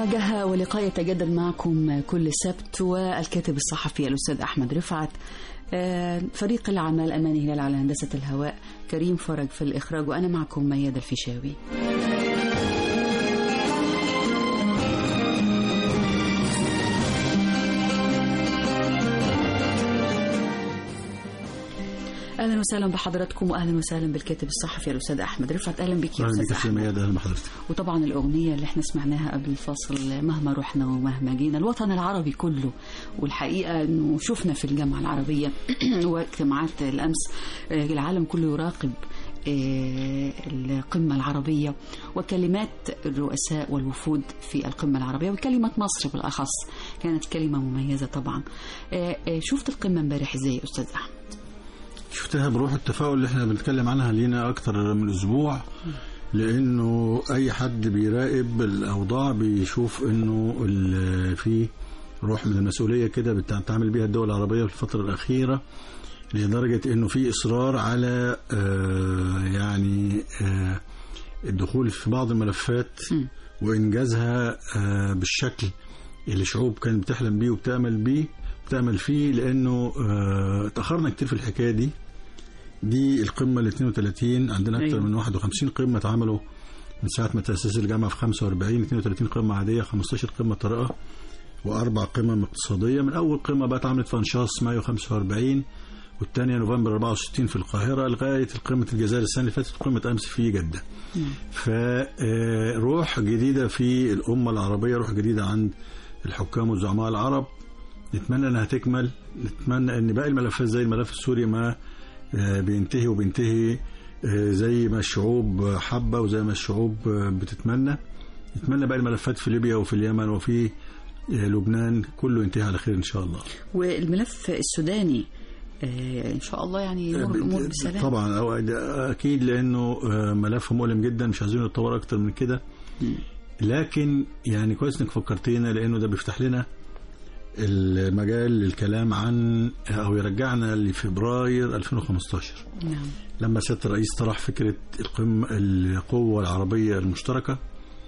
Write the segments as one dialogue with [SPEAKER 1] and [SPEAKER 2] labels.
[SPEAKER 1] مواجهة ولقاء يتجدد معكم كل سبت، والكاتب الصحفي الأستاذ أحمد رفعت، فريق العمل أماني هلال على هندسة الهواء، كريم فرج في الإخراج، وأنا معكم ميادة الفيشاوي. اهلا وسهلا بحضراتكم، واهلا وسهلا بالكاتب الصحفي الاستاذ احمد رفعت. اهلا بك يا استاذ احمد.
[SPEAKER 2] اهلا بحضرتك.
[SPEAKER 1] وطبعا الاغنيه اللي احنا سمعناها قبل الفاصل، مهما رحنا ومهما جينا، الوطن العربي كله. والحقيقه انه شفنا في الجامعه العربيه واجتماعات الامس العالم كله يراقب القمة العربية وكلمات الرؤساء والوفود في القمة العربية، وكلمة مصر بالأخص كانت كلمة مميزة طبعا. شفت القمة امبارح ازاي أستاذ أحمد؟
[SPEAKER 2] شفتها بروح التفاؤل اللي احنا بنتكلم عنها لينا أكتر من أسبوع، لأنه أي حد بيراقب الأوضاع بيشوف أنه في روح من المسؤولية كده بتعمل بيها الدول العربية في الفترة الأخيرة، لدرجة أنه في إصرار على الدخول في بعض الملفات وإنجازها بالشكل اللي شعوب كانت بتحلم بيه وبتعمل فيه، لأنه تأخرنا كتير في الحكاية دي القمة ال 32 عندنا أكثر من 51 قمة اتعملوا من ساعة ما تأسست الجامعة في 45. 32 قمة عادية، 15 قمة طارئة، و4 قمم اقتصادية. من أول قمة بقى اتعملت في أنشاص مايو 45، والثانية نوفمبر 64 في القاهرة، لغاية قمة الجزائر السنة اللي فاتت، قمة أمس في جدة. فروح جديدة في الأمة العربية، روح جديدة عند الحكام والزعماء العرب. نتمنى أنها تكمل، نتمنى أن باقي الملفات زي الملف السوري ما بينتهي زي ما الشعوب حابة وزي ما الشعوب بتتمنى. نتمنى باقي الملفات في ليبيا وفي اليمن وفي لبنان كله ينتهي على خير إن شاء الله.
[SPEAKER 1] والملف السوداني إن شاء الله يعني يمر الأمور بسلام.
[SPEAKER 2] طبعا أكيد، لأنه ملف مؤلم جدا، مش عايزين نتطور أكتر من كده. لكن يعني كويس إنك فكرتينا، لأنه ده بيفتح لنا المجال للكلام عن أو يرجعنا لفبراير 2015.
[SPEAKER 1] نعم.
[SPEAKER 2] لما سيادة الرئيس طرح فكرة القوة العربية المشتركة،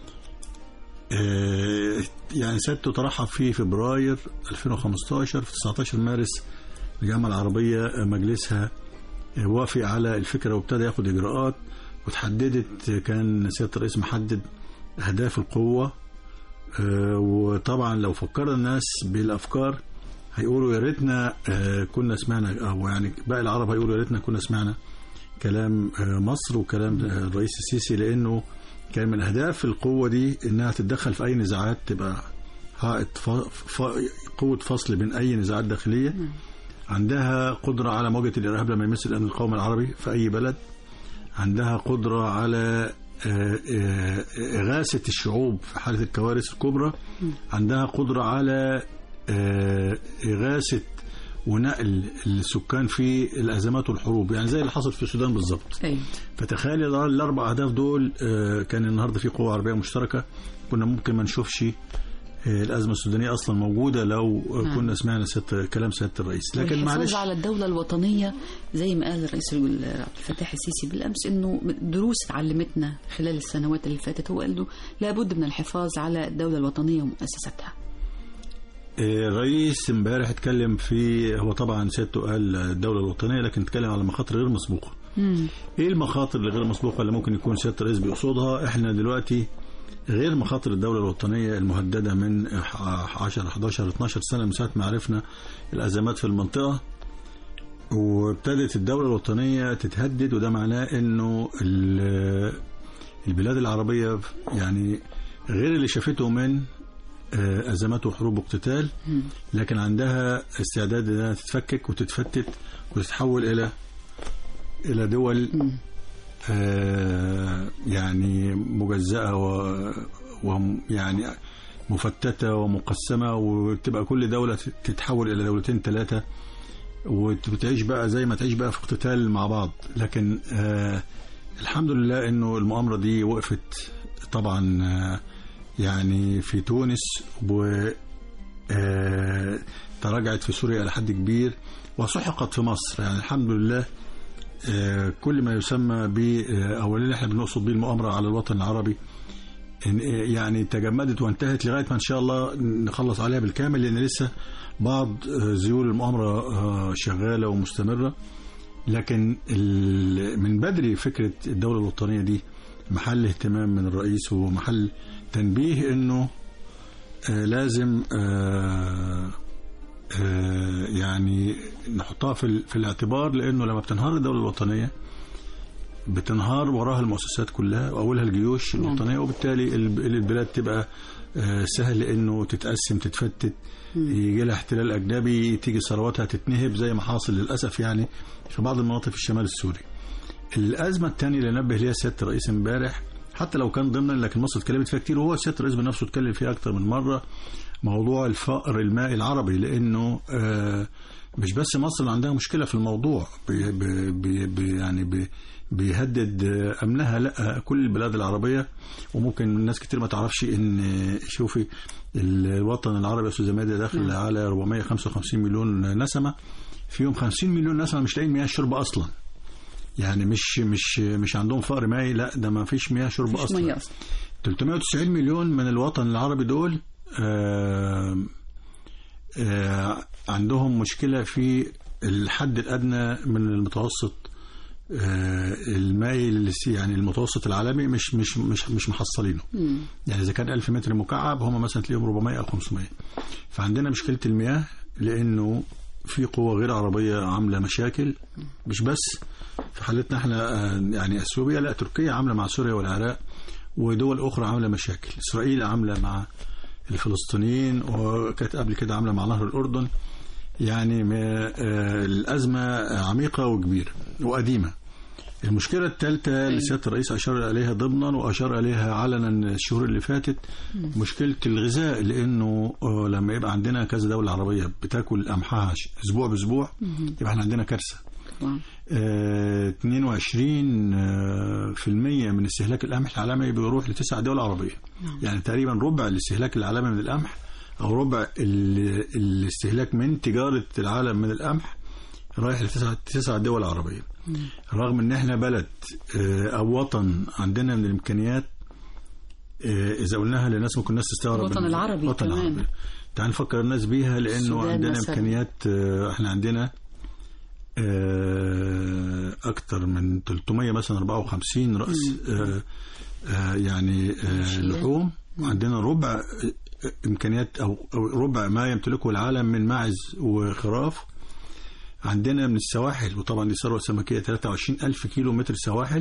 [SPEAKER 2] يعني سيادته طرحها في فبراير 2015. في 19 مارس الجامعة العربية مجلسها وافق على الفكرة وابتدى ياخد إجراءات، وتحددت، كان سيادة الرئيس محدد أهداف القوة. وطبعا لو فكر الناس بالأفكار هيقولوا يا ريتنا كنا سمعنا، أو يعني باقي العرب هيقولوا يا ريتنا كنا سمعنا كلام مصر وكلام الرئيس السيسي، لأنه كان من أهداف القوة دي إنها تتدخل في أي نزاعات، تبقى حائط قوة فصل بين أي نزاعات داخلية. عندها قدرة على مواجهة الإرهاب لما يمثل الأمن القومي العربي في أي بلد. عندها قدرة على إغاثة الشعوب في حالة الكوارث الكبرى. عندها قدرة على إغاثة ونقل السكان في الأزمات والحروب، يعني زي اللي حصل في السودان بالضبط. فتخيل الأربع أهداف دول، كان النهاردة في قوة عربية مشتركة، كنا ممكن ما نشوفش الأزمة السودانية أصلا موجودة لو كنا سمعنا كلام سيادة الرئيس. لكن معلش،
[SPEAKER 1] على الدولة الوطنية زي ما قال الرئيس عبد الفتاح السيسي بالأمس، إنه دروس اتعلمتنا خلال السنوات اللي فاتت. هو قال له لابد من الحفاظ على الدولة الوطنية ومؤسساتها.
[SPEAKER 2] الرئيس امبارح اتكلم هو طبعا سيادته قال الدولة الوطنية، لكن اتكلم على مخاطر غير مسبوقة. ايه المخاطر الغير مسبوقة اللي ممكن يكون سيادة الرئيس بيقصدها؟ احنا دلوقتي غير مخاطر الدولة الوطنية المهددة من 10 11 12 سنة من ساعة ما عرفنا الأزمات في المنطقة، وابتدت الدولة الوطنية تتهدد. وده معناه انه البلاد العربية يعني غير اللي شافته من أزمات وحروب واقتتال، لكن عندها استعداد انها تتفكك وتتفتت وتتحول إلى دول يعني مجزأة ويعني مفتتة ومقسمة، وتبقى كل دولة تتحول إلى دولتين 3 وتعيش بقى زي ما تعيش بقى في اقتتال مع بعض. لكن الحمد لله إنه المؤامرة دي وقفت طبعا يعني في تونس، وتراجعت في سوريا إلى حد كبير، وسحقت في مصر. يعني الحمد لله كل ما يسمى أو اللي احنا بنقصد به المؤامرة على الوطن العربي يعني تجمدت وانتهت لغاية ما إن شاء الله نخلص عليها بالكامل، لأن لسه بعض ذيول المؤامرة شغالة ومستمرة. لكن من بدري فكرة الدولة الوطنية دي محل اهتمام من الرئيس ومحل تنبيه إنه لازم يعني نحطها في الاعتبار، لأنه لما بتنهار الدولة الوطنية بتنهار وراها المؤسسات كلها وأولها الجيوش الوطنية، وبالتالي البلاد تبقى سهل إنه تتقسم تتفتت، يجي لها احتلال أجنبي، تيجي ثرواتها تتنهب زي ما حاصل للأسف يعني في بعض المناطق في الشمال السوري. الأزمة الثانية اللي نبه ليها سيادة الرئيس امبارح، حتى لو كان ضمنا لكن مصر اتكلمت فيها كتير، وهو سيادة الرئيس بنفسه اتكلم فيها أكتر من مرة، موضوع الفقر المائي العربي. لأنه مش بس مصر اللي عندها مشكلة في الموضوع يعني بيهدد أمنها، لا كل البلاد العربية. وممكن الناس كتير ما تعرفش إن شوفي الوطن العربي يا أستاذ مادة داخل على 455 مليون نسمة، فيهم 50 مليون نسمة مش لاقيين مياه شرب أصلا. يعني مش عندهم فقر مائي، لا ده ما فيش مياه شرب أصلا. 390 مليون من الوطن العربي دول عندهم مشكلة في الحد الأدنى من المتوسط المائي، يعني المتوسط العالمي مش محصلينه. يعني إذا كان 1000 متر مكعب هم مثلا تلاقيهم 400 أو 500. فعندنا مشكلة المياه، لأنه في قوة غير عربية عاملة مشاكل، مش بس في حالتنا احنا يعني اثيوبيا، لا تركيا عاملة مع سوريا والعراق، ودول أخرى عاملة مشاكل. إسرائيل عاملة مع الفلسطينيين، وكانت قبل كده عاملة مع نهر الأردن. يعني الأزمة عميقة وكبيرة وقديمة. المشكلة الثالثة اللي سيادة الرئيس أشار عليها ضمنا وأشار عليها علنا الشهور اللي فاتت، مشكلة الغذاء. لأنه لما يبقى عندنا كذا دولة عربية بتاكل قمحها أسبوع بأسبوع، يبقى احنا عندنا كارثة. 22% من استهلاك القمح العالمي بيروح ل9 دول عربية. يعني تقريبا ربع الاستهلاك العالمي من القمح، أو ربع الاستهلاك من تجارة العالم من القمح رايح ل9 دول عربية. رغم ان احنا بلد او وطن عندنا من الامكانيات، اذا قلناها للناس ممكن الناس تستغرب.
[SPEAKER 1] الوطن العربي كمان،
[SPEAKER 2] تعال نفكر الناس بيها، لانه عندنا امكانيات. احنا عندنا اكتر من 300 مثلا 54 رأس يعني لحوم. عندنا ربع امكانيات او ربع ما يمتلكه العالم من ماعز وخراف. عندنا من السواحل، وطبعا دي ثروة سمكية، 23,000 كيلو متر سواحل،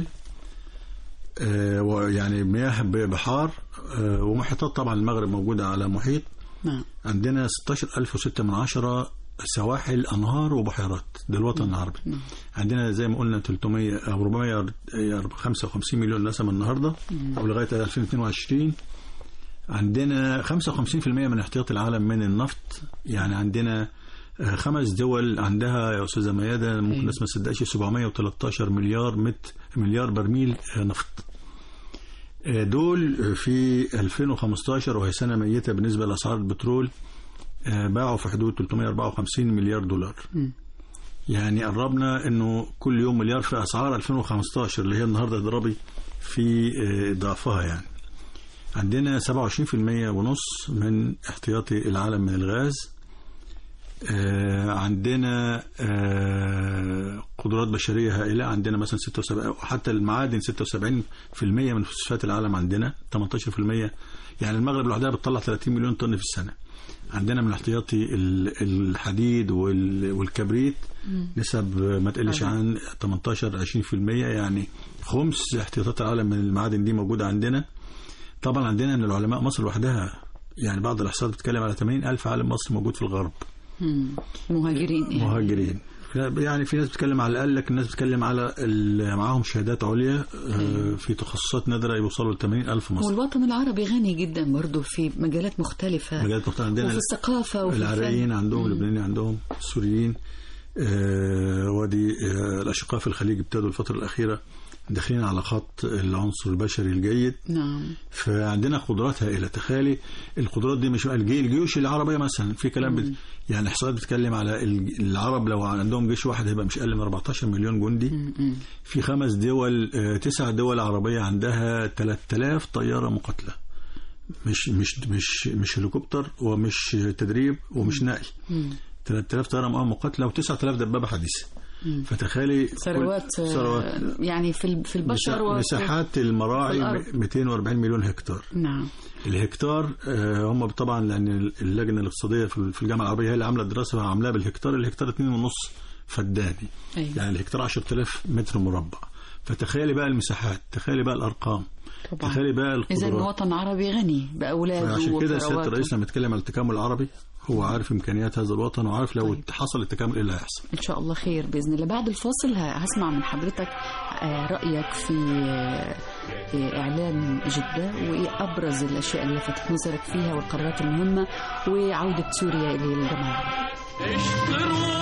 [SPEAKER 2] ويعني مياه بحار ومحيطات. طبعا المغرب موجودة على محيط. عندنا 16,006 سواحل، أنهار وبحيرات. ده الوطن العربي. عندنا زي ما قلنا 300 أو 455 مليون نسمة النهاردة أو لغاية 2022. عندنا 55% من احتياط العالم من النفط. يعني عندنا 5 دول عندها يا أستاذة ميادة، ممكن الناس ما تصدقش، 713 مليار برميل نفط. دول في 2015 وهي سنة ميتة بالنسبة لأسعار البترول باعوا في حدود 354 مليار دولار. يعني قربنا انه كل يوم مليار في أسعار 2015 اللي هي النهاردة ضربي في ضعفها. يعني عندنا 27% ونص من احتياطي العالم من الغاز. عندنا قدرات بشرية هائلة. عندنا مثلا 76، حتى المعادن 76% من فوسفات العالم عندنا، 18%. يعني المغرب لوحدها بتطلع 30 مليون طن في السنة. عندنا من احتياطي الحديد والكبريت نسب ما تقلش عن 18-20%. يعني خمس احتياطات العالم من المعادن دي موجودة عندنا. طبعا عندنا من العلماء مصر لوحدها، يعني بعض الإحصاءات بتتكلم على 80,000 عالم مصري موجود في الغرب. مهاجرين. يعني في ناس بتتكلم على الأقل، لكن الناس بتتكلم على معاهم شهادات عليا في تخصصات نادرة يوصلوا ل 80,000 مصري.
[SPEAKER 1] والوطن العربي غني جدا برضو في مجالات مختلفة.
[SPEAKER 2] عندنا
[SPEAKER 1] وفي الثقافة وفي
[SPEAKER 2] العراقيين عندهم، اللبنانيين عندهم، السوريين. ودي الأشقاء في الخليج ابتدوا الفترة الأخيرة داخلين على خط العنصر البشري الجيد. فعندنا قدرات هائلة. تخيلي القدرات دي، مش الجيوش العربية مثلا في كلام يعني احصائيات بتتكلم على العرب لو عندهم جيش واحد هيبقى مش اقل من 14 مليون جندي. في 5 دول، 9 دول عربية عندها 3000 طيارة مقاتلة. مش هليكوبتر ومش تدريب ومش نقل. 3000 طياره مقاومه مقاتله و9000 دبابه حديثه. فتخيلي
[SPEAKER 1] ثروات يعني في البشر
[SPEAKER 2] مساحات المراعي 240 مليون هكتار.
[SPEAKER 1] نعم.
[SPEAKER 2] الهكتار هم طبعا لان اللجنه الاقتصاديه في الجامعه العربيه هي اللي عامله الدراسه وعاملاها بالهكتار. الهكتار 2.5 فداني. أيوة. يعني الهكتار 10,000 متر مربع. فتخيلي بقى المساحات، تخيلي بقى الارقام،
[SPEAKER 1] طبعا.
[SPEAKER 2] تخيلي بقى القدرات.
[SPEAKER 1] اذا الوطن العربي غني باولاده.
[SPEAKER 2] عشان كده سياده الرئيس لما اتكلم عن التكامل العربي هو عارف امكانيات هذا الوطن وعارف لو حصل التكامل ايه اللي هيحصل.
[SPEAKER 1] ان شاء الله خير باذن الله. بعد الفاصل هسمع من حضرتك رايك في اعلان جده وايه ابرز الاشياء اللي لفتت نظرك فيها والقرارات المهمه وعوده سوريا الى الجامعه العربيه.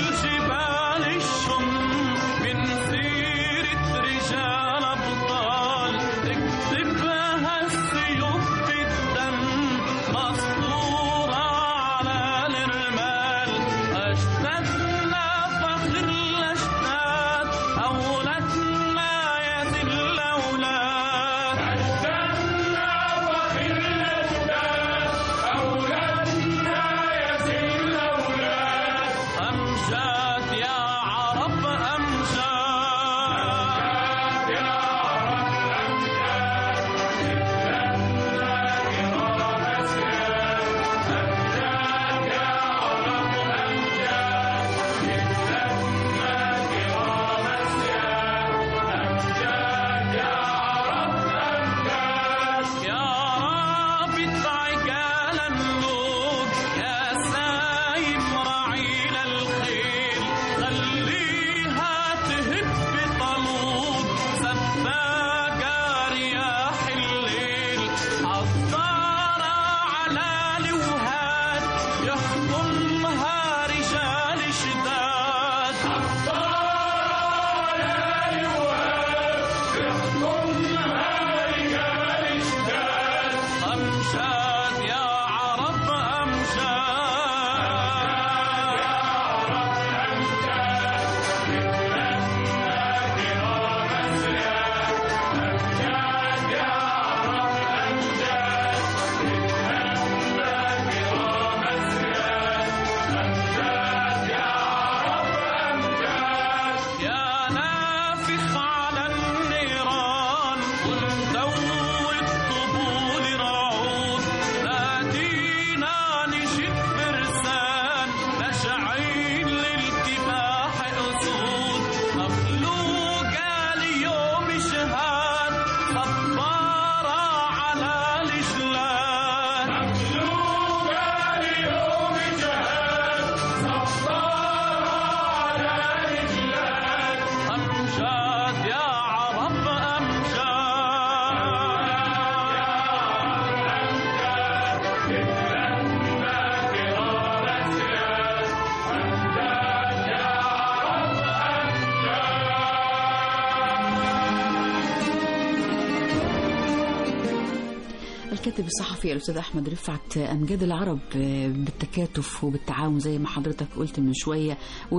[SPEAKER 1] الكاتب الصحفي الأستاذ أحمد رفعت، أمجاد العرب بالتكاتف وبالتعاون زي ما حضرتك قلت من شوية،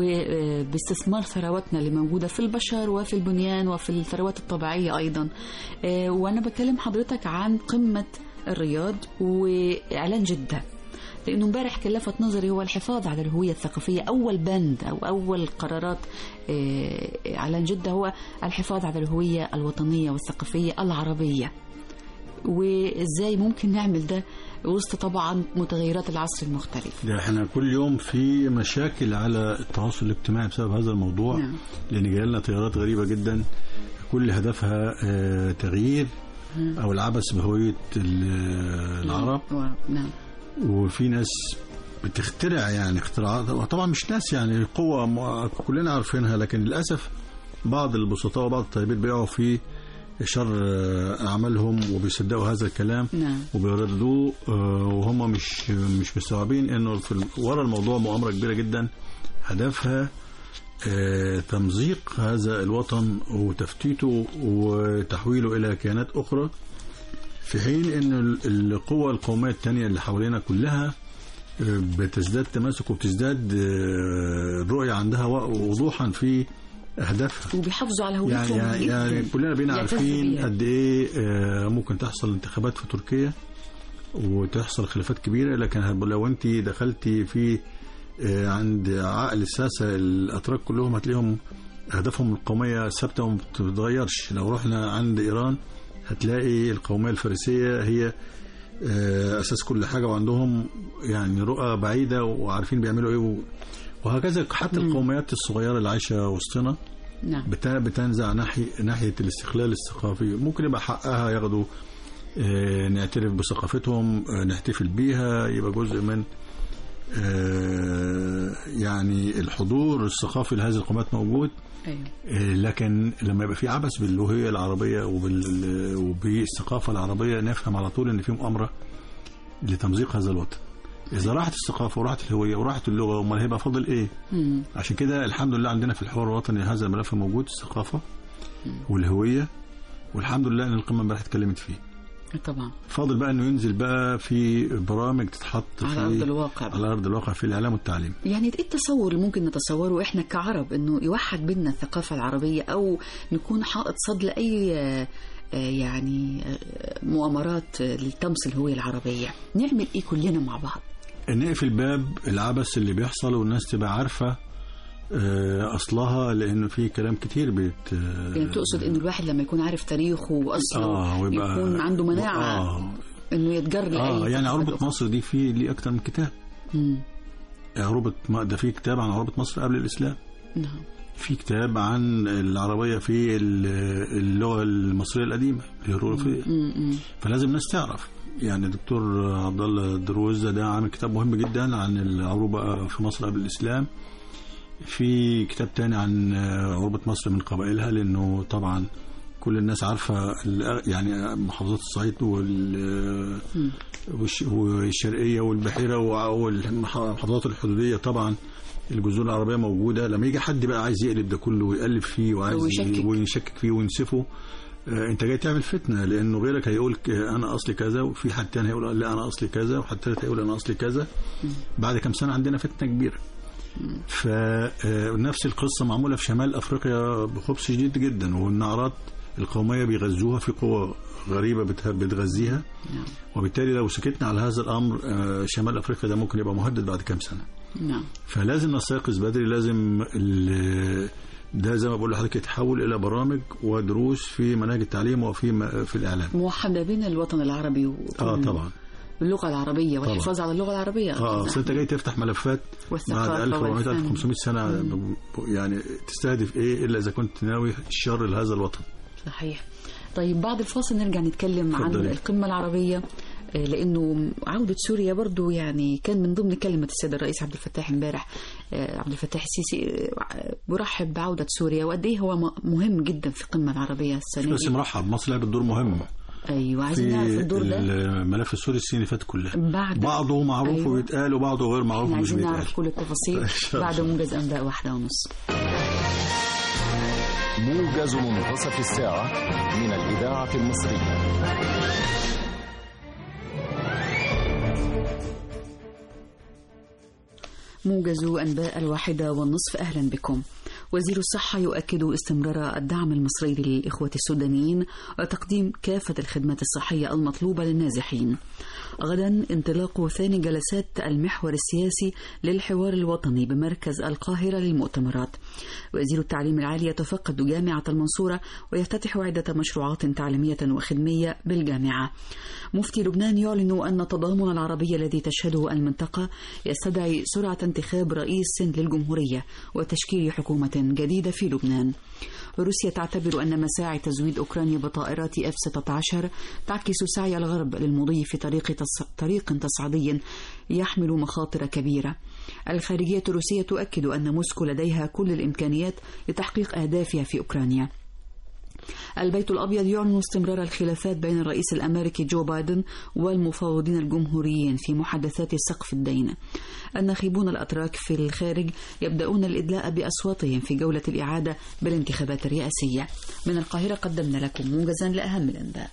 [SPEAKER 1] وباستثمار ثرواتنا اللي موجودة في البشر وفي البنيان وفي الثروات الطبيعية أيضا. وأنا بكلم حضرتك عن قمة الرياض وإعلان جدة، لأنه امبارح كان لفت نظري هو الحفاظ على الهوية الثقافية. أول بند أو أول قرارات إعلان جدة هو الحفاظ على الهوية الوطنية والثقافية العربية، وإزاي ممكن نعمل ده وسط طبعا متغيرات العصر المختلف.
[SPEAKER 2] ده احنا كل يوم في مشاكل على التواصل الاجتماعي بسبب هذا الموضوع. نعم. لأن جاء لنا تيارات غريبة جدا كل هدفها تغيير أو العبث بهوية العرب.
[SPEAKER 1] نعم.
[SPEAKER 2] وفي ناس بتخترع يعني اختراعات، وطبعا مش ناس يعني قوة كلنا عارفينها، لكن للأسف بعض البسطاء وبعض الطيبين بيقعوا في شر أعمالهم وبيصدقوا هذا الكلام.
[SPEAKER 1] نعم.
[SPEAKER 2] وبيردوه وهم مش مستوعبين إنه ورا الموضوع مؤامرة كبيرة جدا هدفها تمزيق هذا الوطن وتفتيته وتحويله إلى كيانات أخرى، في حين إن القوى القومية التانية اللي حوالينا كلها بتزداد تماسك وبتزداد الرؤية عندها وضوحا في أهدافها
[SPEAKER 1] وبيحافظوا على هويتهم.
[SPEAKER 2] يعني كلنا بينا عارفين قد إيه ممكن تحصل انتخابات في تركيا وتحصل خلافات كبيرة، لكن لو أنت دخلتي في عند عقل الساسة الأتراك كلهم هتلاقيهم أهدافهم القومية ثابتة وما بتتغيرش. لو رحنا عند إيران هتلاقي القومية الفارسية هي أساس كل حاجة، وعندهم يعني رؤى بعيدة وعارفين بيعملوا إيه وهكذا. حتى القوميات الصغيرة اللي عايشة وسطنا بتنزع ناحية الاستقلال الثقافي. ممكن يبقى حقها ياخدوا نعترف بثقافتهم، نحتفل بيها، يبقى جزء من يعني الحضور الثقافي لهذه القومات موجود. لكن لما يبقى في عبث باللغة العربية وبالثقافة العربية نفهم على طول ان في مؤامرة لتمزيق هذا الوطن. إذا راحت الثقافة وراحت الهوية وراحت اللغة، امال هيبقى فاضل إيه؟ عشان كده الحمد لله عندنا في الحوار الوطني هذا الملف موجود، الثقافة والهوية، والحمد لله إن القمة امبارح اتكلمت فيه.
[SPEAKER 1] طبعا
[SPEAKER 2] فاضل بقى إنه ينزل بقى في برامج تتحط
[SPEAKER 1] على أرض الواقع،
[SPEAKER 2] على أرض الواقع في الإعلام والتعليم.
[SPEAKER 1] يعني إيه التصور اللي ممكن نتصوره إحنا كعرب إنه يوحد بيننا الثقافة العربية، أو نكون حائط صد لأي يعني مؤامرات لتمس الهوية العربية؟ نعمل إيه كلنا مع بعض؟
[SPEAKER 2] نقفل باب العبث اللي بيحصل والناس تبقى عارفة أصلها، لأنه في كلام كتير
[SPEAKER 1] يعني تقصد إنه الواحد لما يكون عارف تاريخه وأصله يكون عنده مناعة إنه يتجر لأي
[SPEAKER 2] يعني عروبة مصر دي في ليه أكتر من كتاب. عروبة ده في كتاب عن عروبة مصر قبل الإسلام.
[SPEAKER 1] نعم.
[SPEAKER 2] في كتاب عن العربية في اللغة المصرية القديمة الهيروغليفية. فلازم الناس تعرف. يعني دكتور عبد الله دروز ده عامل كتاب مهم جدا عن العروبة في مصر قبل الإسلام. في كتاب تاني عن عروبة مصر من قبائلها، لأنه طبعا كل الناس عارفة يعني محافظات الصعيد والشرقية والبحيرة والمحافظات الحدودية، طبعا الجذور العربية موجودة. لما يجي حد بقى عايز يقلب ده كله ويقلب فيه وعايز ويشكك فيه وينسفه، انت جاي تعمل فتنة، لأنه غيرك هيقول أنا أصلي كذا، وفي حد تاني هيقول لا أنا أصلي كذا، وحد تالت هيقول أنا أصلي كذا. بعد كم سنة عندنا فتنة كبيرة. فنفس القصة معمولة في شمال أفريقيا بخبث شديد جدا، والنعرات القومية بيغذوها في قوة غريبة بتغذيها. وبالتالي لو سكتنا على هذا الأمر شمال أفريقيا ده ممكن يبقى مهدد بعد كم سنة. فلازم نستيقظ بدري، لازم ده زي ما بقول لحضرتك يتحول إلى برامج ودروس في مناهج التعليم وفي الإعلام، موحدة
[SPEAKER 1] بين الوطن العربي
[SPEAKER 2] طبعا
[SPEAKER 1] باللغة العربية والحفاظ على اللغة العربية.
[SPEAKER 2] انت جاي تفتح ملفات بعد 1400 1500 سنة يعني تستهدف ايه الا اذا كنت ناوي الشر لهذا الوطن.
[SPEAKER 1] صحيح. طيب بعد الفاصل نرجع نتكلم عن القمة العربية، لأنه عودة سوريا برضو يعني كان من ضمن كلمة السيد الرئيس عبد الفتاح امبارح. عبد الفتاح السيسي برحب بعودة سوريا، وقد ايه هو مهم جدا في القمة العربية السنة
[SPEAKER 2] بس مرحب، مصر لعبت دور مهم.
[SPEAKER 1] ايوه عايزين نعرف الدور ده.
[SPEAKER 2] الملف السوري السنين اللي فاتت كلها بعضه معروف ويتقال وبعضه غير معروف ومش بيتقال.
[SPEAKER 1] عايزين نعرف كل التفاصيل بعد موجز انباء 1:30.
[SPEAKER 3] موجز منتصف الساعة من الإذاعة المصرية.
[SPEAKER 1] موجز أنباء 1:30. أهلا بكم. وزير الصحة يؤكد استمرار الدعم المصري للإخوة السودانيين وتقديم كافة الخدمات الصحية المطلوبة للنازحين. غدا انطلاق ثاني جلسات المحور السياسي للحوار الوطني بمركز القاهرة للمؤتمرات. وزير التعليم العالي يتفقد جامعة المنصورة ويفتتح عدة مشروعات تعليمية وخدمية بالجامعة. مفتي لبنان يعلن أن التضامن العربي الذي تشهده المنطقة يستدعي سرعة انتخاب رئيس للجمهورية وتشكيل حكومة جديدة في لبنان. روسيا تعتبر أن مساعي تزويد أوكرانيا بطائرات F-16 تعكس سعي الغرب للمضي في طريق تصعيدي يحمل مخاطر كبيرة. الخارجية الروسية تؤكد أن موسكو لديها كل الإمكانيات لتحقيق أهدافها في أوكرانيا. البيت الأبيض يعلن استمرار الخلافات بين الرئيس الأمريكي جو بايدن والمفاوضين الجمهوريين في محادثات سقف الدين. الناخبون الأتراك في الخارج يبدأون الإدلاء بأصواتهم في جولة الإعادة بالانتخابات الرئاسية. من القاهرة قدمنا لكم موجزا لأهم الأنباء.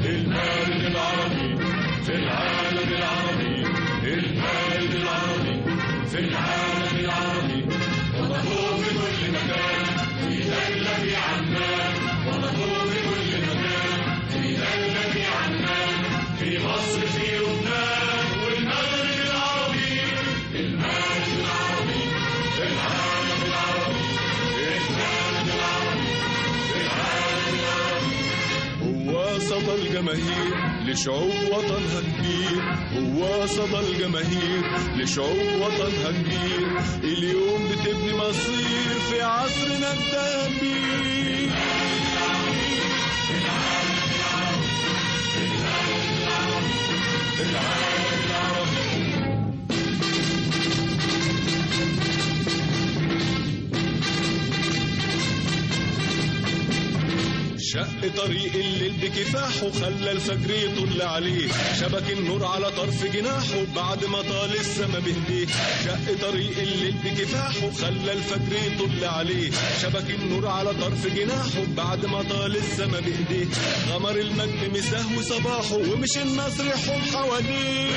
[SPEAKER 4] المال العربي في العالم العربي، المال العربي صدى الجماهير لشعوب وطنها كبير، هو صدى الجماهير لشعوب وطنها كبير. اليوم بتبني مصير في عصرنا الذهبي. شق طريق الليل بكفاحه، خلى الفجر يطل عليه، شبك النور على طرف جناحه بعد ما طال السما بهديه. شق طريق الليل بكفاحه، خلى الفجر يطل عليه، شبك النور على طرف جناحه بعد ما طال السما بهديه. غمر المجد مساه صباحه، ومش النصر يحوم حواليه،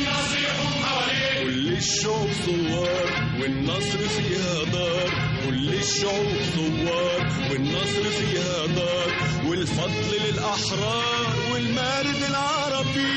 [SPEAKER 4] كل الشعوب ثوار والنصر فيها دار، كل الشعوب ثوار والنصر فيها دار، والفضل للأحرار والمارد العربي.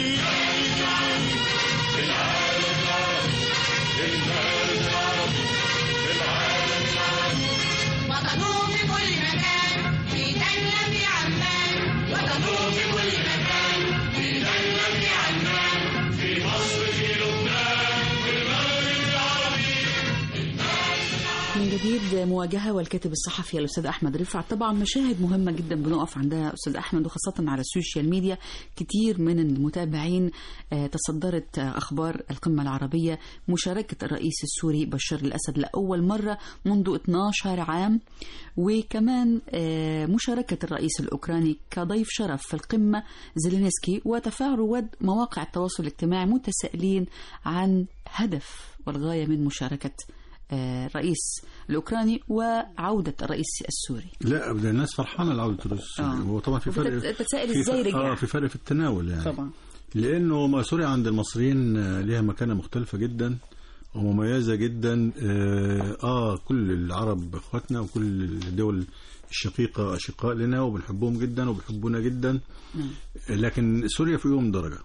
[SPEAKER 4] العالم العربي، المارد العربي، العالم العربي.
[SPEAKER 5] وطنوه في كل مكان، في دجلة في عمان، وطنوه في كل مكان، في دجلة في عمان، في مصر في لبنان، في المغرب العربي.
[SPEAKER 1] من جديد مواجهة والكاتب الصحفي الأستاذ أحمد رفعت. طبعا مشاهد مهمة جدا بنقف عندها أستاذ أحمد، وخاصة على السوشيال ميديا كتير من المتابعين تصدرت أخبار القمة العربية مشاركة الرئيس السوري بشار الأسد لأول مرة منذ 12 عام، وكمان مشاركة الرئيس الأوكراني كضيف شرف في القمة زيلينسكي، وتفاعل رواد مواقع التواصل الاجتماعي متسائلين عن هدف والغاية من مشاركة الرئيس الأوكراني وعودة الرئيس السوري.
[SPEAKER 2] لا الناس فرحانة لعودة الرئيس السوري. هو طبعا في فرق،
[SPEAKER 1] تتسائل ازاي رجع؟
[SPEAKER 2] في فرق في التناول يعني
[SPEAKER 1] طبعا،
[SPEAKER 2] لأنه سوريا عند المصريين لها مكانة مختلفة جدا ومميزة جدا. كل العرب اخواتنا وكل الدول الشقيقة أشقاء لنا وبنحبهم جدا وبيحبونا جدا، لكن سوريا في يوم درجة.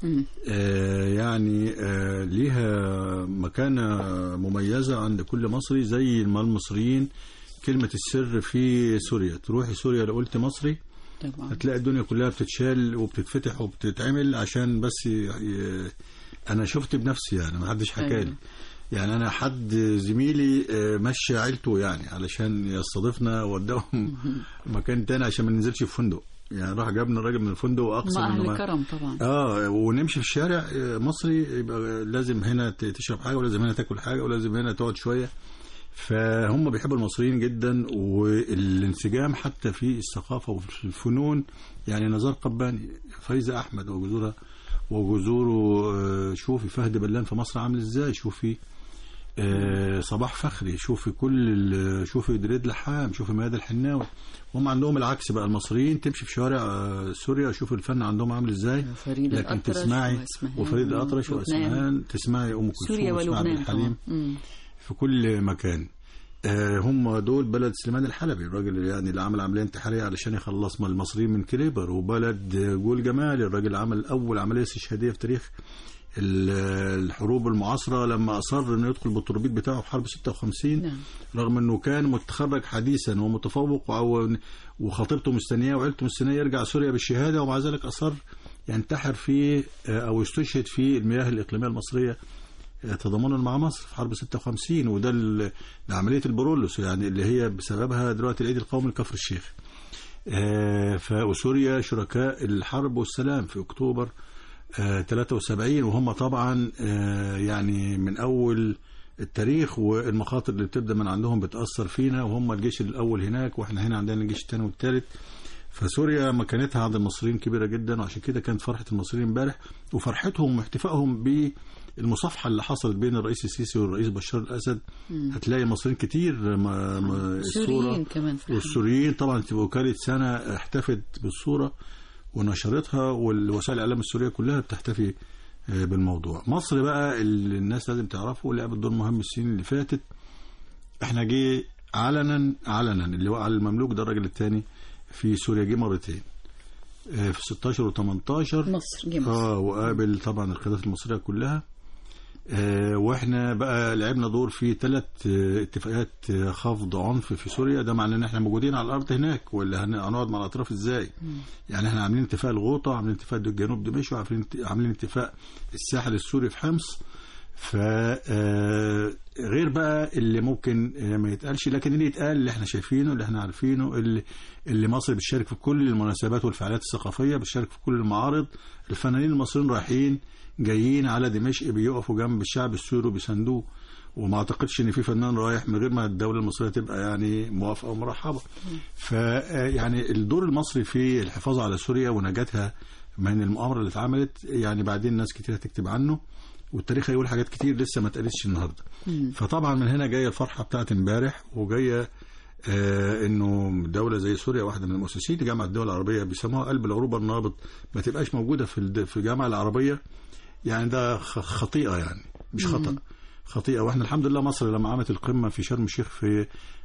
[SPEAKER 2] يعني ليها مكانة مميزة عند كل مصري، زي ما المصريين كلمة السر في سوريا. تروحي سوريا لو قلت مصري طبعا هتلاقي الدنيا كلها بتتشال وبتتفتح وبتتعمل عشان بس أنا شفت بنفسي، يعني ما حدش حكى لي. يعني أنا حد زميلي مشي عيلته يعني علشان يستضيفنا ووداهم مكان تاني عشان ما ننزلش في فندق، يعني راح جابنا الراجل من الفندق واقسم
[SPEAKER 1] انه كرم طبعا.
[SPEAKER 2] ونمشي في الشارع مصري يبقى لازم هنا تشرب حاجه ولازم هنا تاكل حاجه ولازم هنا تقعد شويه. فهم بيحبوا المصريين جدا، والانسجام حتى في الثقافه وفي الفنون. يعني نزار قباني، فايزه احمد وجذوره، شوفي فهد بلان في مصر عامل ازاي، شوفي صباح فخري، شوفي دريد لحام، شوفي مياد الحناوي. هم عندهم العكس بقى، المصريين تمشي في شوارع سوريا شوف الفن عندهم عامل ازاي، لكن تسمعي وفريد الأطرش واسمهان، تسمعي ام كلثوم واسمعي عبد الحليم في كل مكان. هم دول بلد سليمان الحلبي، الراجل يعني اللي عمل عمليه انتحاريه علشان يخلص المصريين من كليبر، وبلد جول جمال الراجل عمل اول عمليه استشهاديه في تاريخ الحروب المعاصرة لما أصر أنه يدخل بالتوربيد بتاعه في حرب 56 رغم أنه كان متخرج حديثا ومتفوق وخطيبته مستنياه وعيلته مستنياه يرجع سوريا بالشهادة، ومع ذلك أصر ينتحر في أو يستشهد في المياه الإقليمية المصرية تضامنا مع مصر في حرب 56. وده عملية البرولوس يعني اللي هي بسببها دلوقتي العيد القومي لكفر الشيخ. فسوريا شركاء الحرب والسلام في أكتوبر 73، وهم طبعا يعني من أول التاريخ، والمخاطر اللي بتبدأ من عندهم بتأثر فينا، وهم الجيش الأول هناك وإحنا هنا عندنا الجيش الثاني والثالث. فسوريا مكانتها عند المصريين كبيرة جدا، وعشان كده كانت فرحة المصريين امبارح وفرحتهم واحتفائهم بالمصافحة اللي حصلت بين الرئيس السيسي والرئيس بشار الأسد. هتلاقي مصريين كتير
[SPEAKER 1] السوريين كمان،
[SPEAKER 2] والسوريين طبعا وكالة سنة احتفت بالصورة ونشرتها، والوسائل الإعلام السورية كلها بتحتفي بالموضوع. مصر بقى اللي الناس لازم تعرفه لعبت دور مهم السنين اللي فاتت. احنا جه علنا اللي وقع المملوك ده الراجل الثاني في سوريا، جه مرتين في 16 و18
[SPEAKER 1] مصر جه مصر.
[SPEAKER 2] وقابل طبعا القيادات المصرية كلها. واحنا بقى لعبنا دور في 3 اتفاقات خفض عنف في سوريا. ده معناه ان احنا موجودين على الارض هناك، ولا هنقعد مع الاطراف ازاي؟ يعني احنا عاملين اتفاق الغوطه، عاملين اتفاق جنوب دمشق، عاملين اتفاق الساحل السوري في حمص. ف غير بقى اللي ممكن ما يتقالش، لكن اللي يتقال اللي احنا شايفينه، اللي احنا عارفينه، اللي مصر بتشارك في كل المناسبات والفعاليات الثقافيه، بتشارك في كل المعارض. الفنانين المصريين رايحين جايين على دمشق، بيقفوا جنب الشعب السوري بيساندوه، وما اعتقدش ان في فنان رايح من غير ما الدوله المصريه تبقى يعني موافقه ومرحبه. فيعني الدور المصري في الحفاظ على سوريا ونجاتها من المؤامره اللي اتعملت، يعني بعدين ناس كتير هتكتب عنه، والتاريخ هيقول حاجات كتير لسه ما اتقالتش النهارده. فطبعا من هنا جايه الفرحه بتاعت امبارح، وجايه انه دوله زي سوريا، واحده من المؤسسين لجامعه الدول العربيه بيسموها قلب العروبه النابض، ما تبقاش موجوده في الجامعه العربيه. يعني ده خطيئه، يعني مش خطأ، خطيئه. واحنا الحمد لله مصر لما عملت القمه في شرم الشيخ في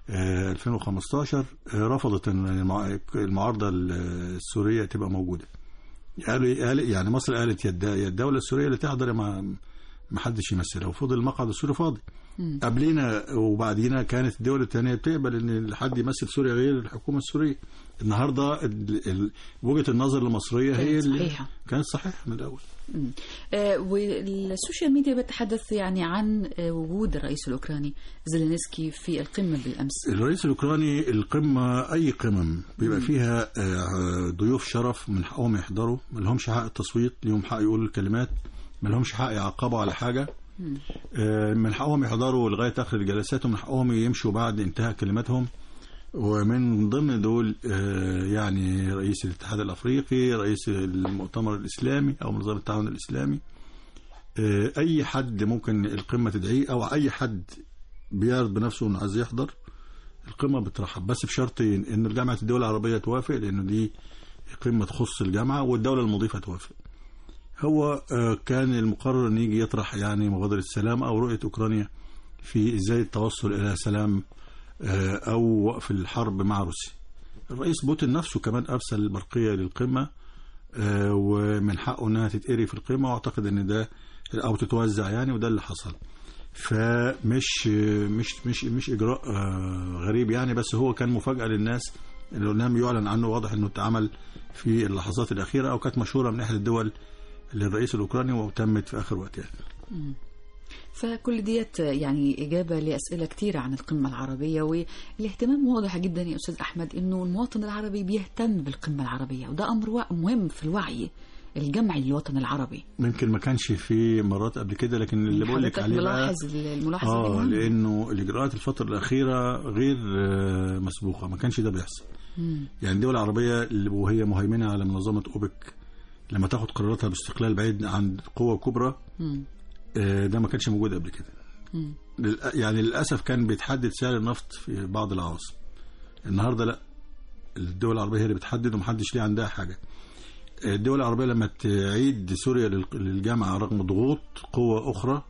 [SPEAKER 2] 2015 رفضت ان المعارضه السوريه تبقى موجوده. قال يعني مصر قالت يا الدوله السوريه اللي تحضر ما حدش يمثلها، وفضل المقعد السوري فاضي. قبلينا وبعدينا كانت الدول الثانيه بتقبل ان حد يمثل سوريا غير الحكومه السوريه. النهارده وجهه النظر المصريه هي اللي كانت صحيحه من الاول.
[SPEAKER 1] والسوشيال ميديا بتتحدث يعني عن وجود الرئيس الاوكراني زيلينسكي في القمه بالامس.
[SPEAKER 2] الرئيس الاوكراني، القمه اي قمم بيبقى فيها ضيوف شرف من حقهم يحضروا، ما لهمش حق التصويت، لهم حق يقولوا الكلمات، ما لهمش حق يعقبوا على حاجه، من حقهم يحضروا لغايه اخر الجلسات، ومن حقهم يمشوا بعد انتهاء كلماتهم. ومن ضمن دول يعني رئيس الاتحاد الافريقي، رئيس المؤتمر الاسلامي او منظمه التعاون الاسلامي، اي حد ممكن القمه تدعيه، او اي حد بيعرض بنفسه انه عايز يحضر القمه بترحب، بس بشرطين: ان جامعه الدول العربيه توافق، لانه دي قمه تخص الجامعه، والدوله المضيفه توافق. هو كان المقرر ان يجي يطرح يعني مبادره السلام او رؤيه اوكرانيا في ازاي التوصل الى سلام او وقف الحرب مع روسيا. الرئيس بوتين نفسه كمان ارسل برقيه للقمه، ومن حقه انها تتقري في القمه، واعتقد ان ده او تتوزع يعني، وده اللي حصل. فمش مش مش مش اجراء غريب يعني، بس هو كان مفاجاه للناس اللي لم يعلن عنه. واضح انه اتعمل في اللحظات الاخيره، او كانت مشهوره من احد الدول للرئيس الاوكراني، وتمت في اخر وقت يعني.
[SPEAKER 1] فكل ديت يعني إجابة لأسئلة كتيرة عن القمة العربية، والاهتمام واضح جدا يا أستاذ أحمد إنه المواطن العربي بيهتم بالقمة العربية، وده أمر مهم في الوعي الجمعي للوطن العربي.
[SPEAKER 2] ممكن ما كانش في مرات قبل كده، لكن اللي بقول لك عليه
[SPEAKER 1] الملاحظة
[SPEAKER 2] لأنه الإجراءات الفترة الأخيرة غير مسبوقة، ما كانش ده بيحصل. يعني الدول العربية وهي مهيمنة على منظمة أوبك، لما تاخد قراراتها باستقلال بعيد عن قوة كبرى، ده ما كانش موجود قبل كده. يعني للأسف كان بيتحدد سعر النفط في بعض العواصم. النهاردة لا، الدول العربية هي اللي بتحدد، ومحدش ليه عندها حاجة. الدول العربية لما تعيد سوريا للجامعة رغم ضغوط قوة أخرى،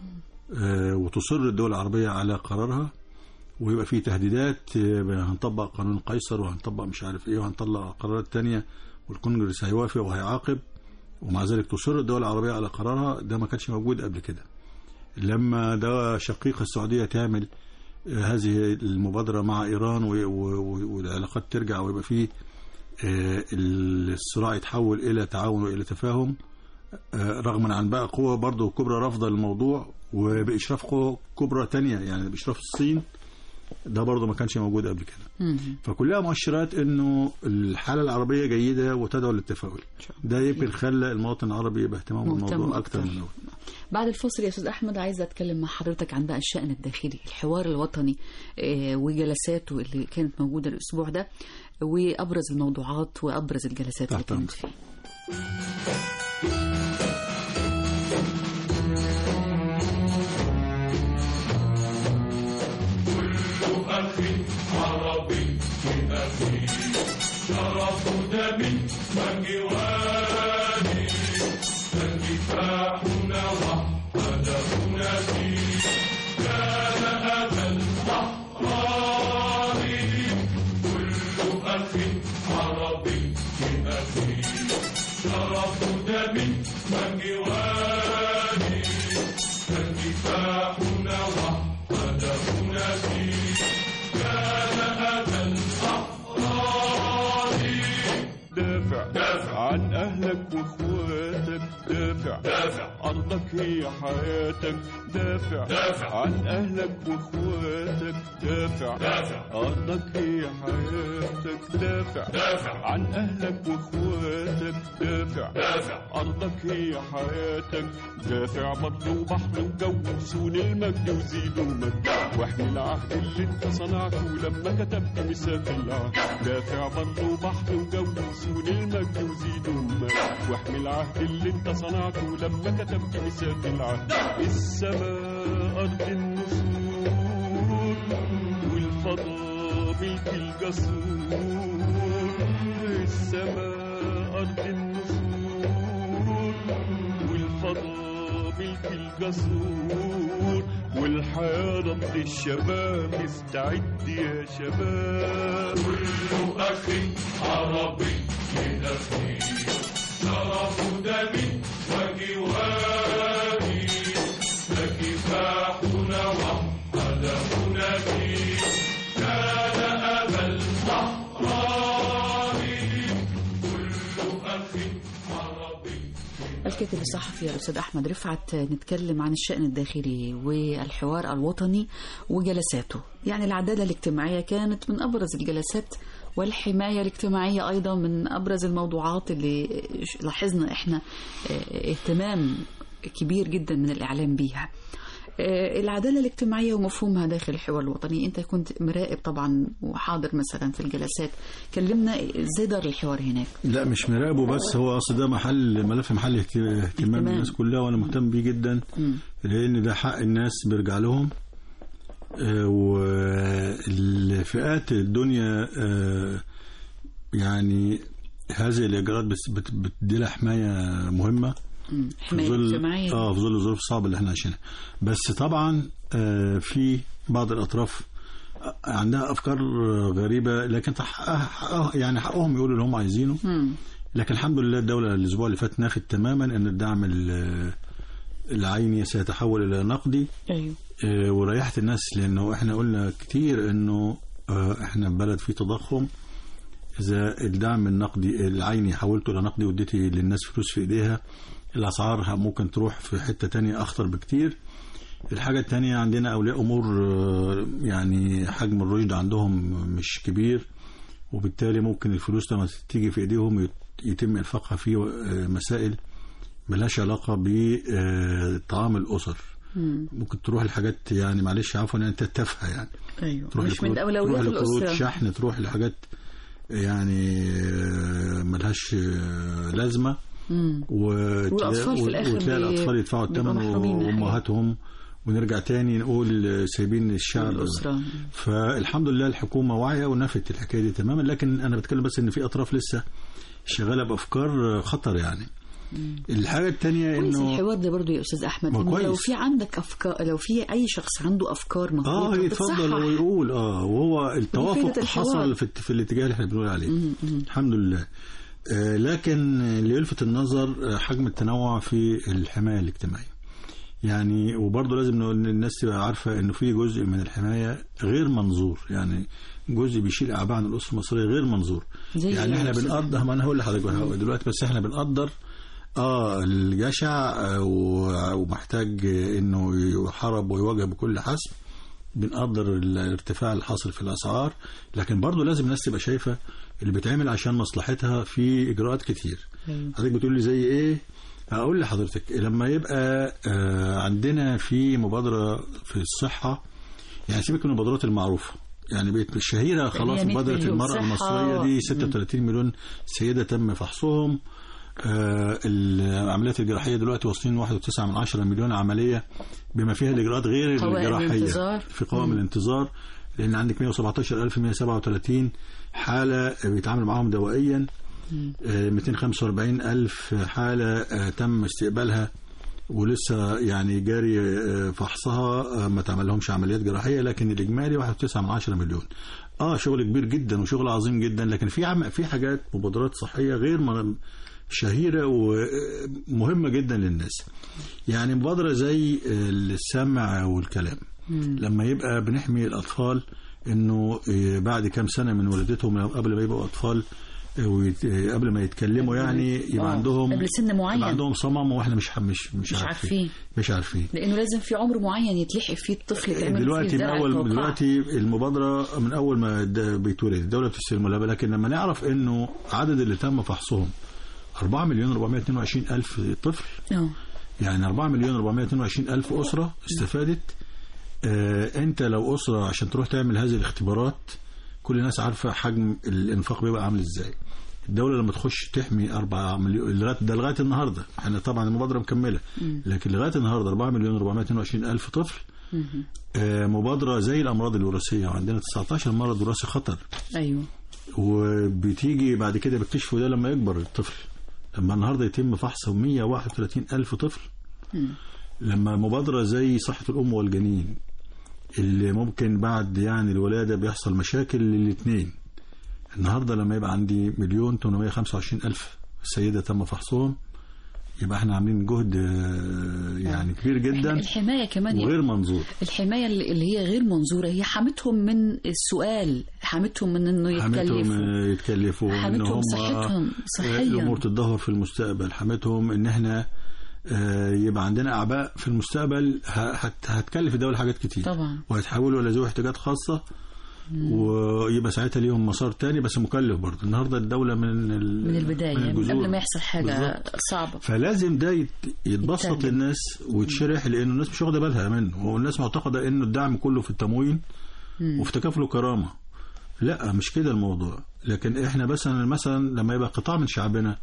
[SPEAKER 2] وتصر الدول العربية على قرارها، ويبقى فيه تهديدات هنطبق قانون قيصر، وهنطبق مش عارف ايه، وهنطلع قرارات تانية، والكونجرس هيوافق وهيعاقب، ومع ذلك تصر الدول العربية على قرارها. ده ما كانش موجود قبل كده. لما ده شقيقة السعودية تعمل هذه المبادرة مع إيران، والعلاقات ترجع، ويبقى فيه الصراع يتحول إلى تعاون وإلى تفاهم، رغم عن بقى قوة برضو كبرى رافضة الموضوع، وبإشراف قوة كبرى تانية يعني بإشراف الصين، ده برضو ما كانش موجود قبل كده. فكلها مؤشرات انه الحالة العربية جيدة وتدعو للتفاؤل. ده يمكن خلى المواطن العربي يبقى اهتمام بالموضوع اكتر من الاول.
[SPEAKER 1] بعد الفاصل يا استاذ احمد عايزه اتكلم مع حضرتك عن بقى الشأن الداخلي، الحوار الوطني وجلساته اللي كانت موجودة الاسبوع ده، وابرز الموضوعات وابرز الجلسات اللي كانت فيه.
[SPEAKER 4] عربي أخي شرف دمي وجواني، فكفاحنا وحدهنا فيه كان أبا الأحرار. كل أخي عربي أخي شرف دمي وجواني،
[SPEAKER 6] أرضك هي حياتك، دافع عن أهلك وإخواتك، دافع أرضك هي حياتك، دافع عن أهلك وإخواتك، دافع أرضك هي حياتك، دافع بر وبحر وجو وسون المجد وزيد ومجد، واحمي العهد اللي انت صنعته لما كتبت ميثاق العهد، دافع بر وبحر وجو وسون المجد وزيد ومجد، واحمي العهد اللي انت صنعته لما كتبت ميثاق العهد. السماء أرض النسور والفضاء ملك الجسور، السماء أرض النسور والفضاء ملك الجسور، والحياة ضد الشباب، استعد يا شباب.
[SPEAKER 5] كل أخي عربي بدمي، شرف دمي وجواري، فكفاحنا وقدمنا فيه كان أبا الأحرار. كل أخي عربي.
[SPEAKER 1] الكاتب الصحفي الأستاذ أحمد رفعت، نتكلم عن الشأن الداخلي والحوار الوطني وجلساته. يعني العدالة الاجتماعية كانت من أبرز الجلسات، والحماية الاجتماعية أيضا من أبرز الموضوعات اللي لاحظنا إحنا اهتمام كبير جدا من الإعلام بيها. العدالة الاجتماعية ومفهومها داخل الحوار الوطني، أنت كنت مراقب طبعا وحاضر مثلا في الجلسات، كلمنا إزاي دار الحوار هناك.
[SPEAKER 2] لا مش مراقبه بس، هو أصل ده ملف محل اهتمام الناس كلها، وأنا مهتم بيه جدا لأن ده حق الناس بيرجع لهم، والفئات الدنيا يعني هذه الإجراءات بتدي لها حماية مهمة في ظل في ظل الظروف الصعبة اللي احنا عايشينها. بس طبعا في بعض الأطراف عندها أفكار غريبة، لكن يعني حقهم يقولوا اللي هم عايزينه. لكن الحمد لله الدولة الأسبوع اللي فات نافت تماما أن الدعم العيني سيتحول إلى نقدي.
[SPEAKER 1] أيوه.
[SPEAKER 2] وريحت الناس، لأنه احنا قلنا كتير أنه احنا بلد فيه تضخم، إذا الدعم النقدي العيني حولته إلى نقدي وديتي للناس فلوس في إيديها، الأسعار ممكن تروح في حتة تانية أخطر بكتير. الحاجة التانية، عندنا أولياء أمور يعني حجم الرشد عندهم مش كبير، وبالتالي ممكن الفلوس لما تيجي في إيديهم يتم إنفاقها في مسائل ملهاش علاقة بطعام الأسر. ممكن تروح الحاجات يعني معلش عفوا أنت تافهة يعني.
[SPEAKER 1] أيوة. مش من أولويات الأسرة.
[SPEAKER 2] شحن، تروح لحاجات يعني ملهاش لازمة،
[SPEAKER 1] والأطفال في الآخر
[SPEAKER 2] وتلاقي الأطفال يدفعوا الثمن وأمهاتهم، ونرجع تاني نقول سايبين الشعب
[SPEAKER 1] والأسرة.
[SPEAKER 2] فالحمد لله الحكومة واعية ونفت الحكاية دي تماما، لكن أنا بتكلم بس إن في أطراف لسه شغالة بأفكار خطر يعني. الحاجة التانية إنه
[SPEAKER 1] الحوار ده برضو يا أستاذ أحمد، إنه لو في عندك أفكار، لو في أي شخص عنده أفكار مظبوطة
[SPEAKER 2] يتفضل ويقول وهو التوافق حصل في الاتجاه اللي احنا بنقول عليه. الحمد لله. لكن اللي يلفت النظر حجم التنوع في الحماية الاجتماعية يعني، وبرضه لازم نقول الناس تبقى عارفة إنه في جزء من الحماية غير منظور، يعني جزء بيشيل أعباء عن الأسرة المصرية غير منظور. يعني احنا بنقدر، ما أنا هقول لحضرتك دلوقتي، بس احنا بنقدر الجشع ومحتاج انه يحارب ويواجه بكل حسم، بنقدر الارتفاع الحاصل في الاسعار، لكن برضه لازم الناس تبقى شايفه اللي بيتعمل عشان مصلحتها في اجراءات كتير. حضرتك بتقول لي زي ايه؟ هقول لحضرتك لما يبقى عندنا في مبادره في الصحه، يعني سيبك من المبادرات المعروفه، يعني بقت الشهيره خلاص، مبادره المراه المصريه دي 36 مليون سيده تم فحصهم. العمليات الجراحية دلوقتي واصلين 1.9 مليون عملية، بما فيها الإجراءات غير الجراحية في قوائم الانتظار، لأن عندك 117,137 حالة بيتعامل معهم دوائيا، 245,000 حالة تم استقبالها ولسه يعني جاري فحصها، ما تعمل لهمش عمليات جراحية، لكن الإجمالي 1.9 مليون. شغل كبير جدا وشغل عظيم جدا، لكن في حاجات مبادرات صحية غير شهيرة ومهمة جدا للناس. يعني مبادرة زي السمع والكلام، لما يبقى بنحمي الأطفال إنه بعد كام سنة من ولادتهم قبل ما يبقوا أطفال قبل ما يتكلموا يعني يبقى عندهم
[SPEAKER 1] قبل سن معين،
[SPEAKER 2] يبقى عندهم صمم واحنا مش عارفين.
[SPEAKER 1] لانه لازم في عمر معين يتلحق فيه الطفل تعمل
[SPEAKER 2] دلوقتي دلوقتي المبادره من اول ما بيتولد الدوله بتستلمه لها، لكن لما نعرف انه عدد اللي تم فحصهم 4,422,000 طفل، يعني 4,422,000 اسره استفادت. انت لو اسره عشان تروح تعمل هذه الاختبارات، كل الناس عارفه حجم الانفاق بيبقى عامل ازاي. الدوله لما تخش تحمي 4 مليون لغايه النهارده، احنا طبعا المبادره مكمله، لكن لغايه النهارده 4,422,000 طفل. مبادره زي الامراض الوراثيه، وعندنا 19 مرض وراثي خطر.
[SPEAKER 1] ايوه.
[SPEAKER 2] وبتيجي بعد كده بيكتشفوا ده لما يكبر الطفل. لما النهارده يتم فحص 131,000 طفل. لما مبادره زي صحه الام والجنين اللي ممكن بعد يعني الولاده بيحصل مشاكل للاثنين، النهارده لما يبقى عندي 1,825,000 سيده تم فحصهم، يبقى احنا عاملين جهد يعني كبير جدا.
[SPEAKER 1] الحمايه كمان
[SPEAKER 2] وغير منظور.
[SPEAKER 1] الحمايه اللي هي غير منظوره هي حمتهم من السؤال، حمتهم من انه
[SPEAKER 2] يتكلفوا،
[SPEAKER 1] حمتهم صحتهم صحيا،
[SPEAKER 2] الامور تتدهور في المستقبل، حمتهم ان احنا يبقى عندنا اعباء في المستقبل هتكلف الدوله حاجات كتير
[SPEAKER 1] طبعا،
[SPEAKER 2] وهيتحولوا الى ذوي احتياجات خاصه. ويبقى ساعتها ليهم مسار تاني بس مكلف برضه. النهارده الدوله من
[SPEAKER 1] البدايه، من قبل ما يحصل حاجه بالزبط. صعبه.
[SPEAKER 2] فلازم ده يتبسط للناس ويتشرح، لانه الناس مش واخده بالها منه، والناس معتقده انه الدعم كله في التموين وفي تكافل وكرامه. لا، مش كده الموضوع. لكن احنا مثلا لما يبقى قطاع من شعبنا